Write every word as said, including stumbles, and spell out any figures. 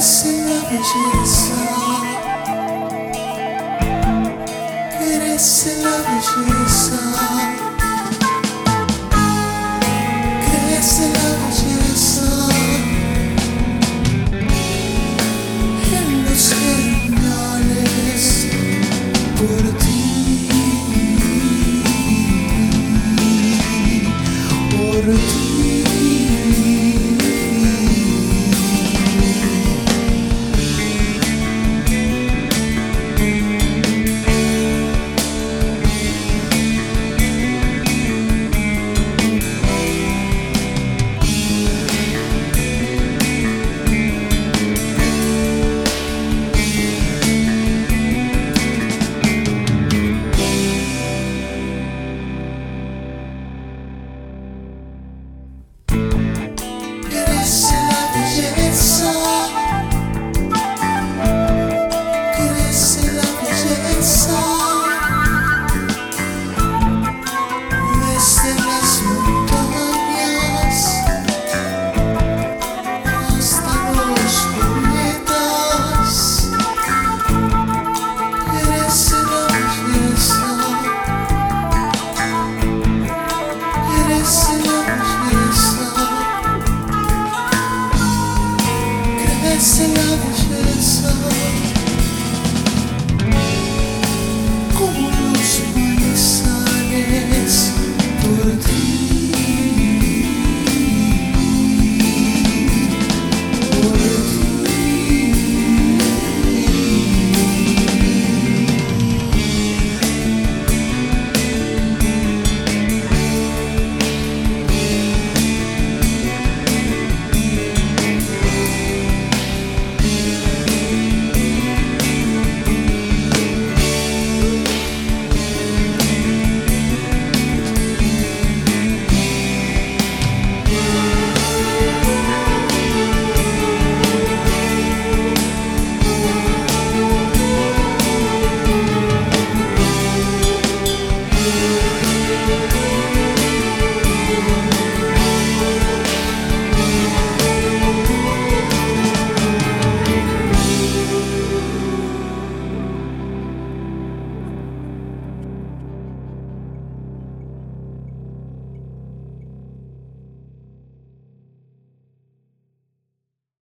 Crece la belleza, crece la belleza, crece la belleza en los germinales por ti, por ti. Crece la belleza, crece la belleza, desde las montañas hasta los planetas. Crece la belleza, crece la belleza. Crece la belleza.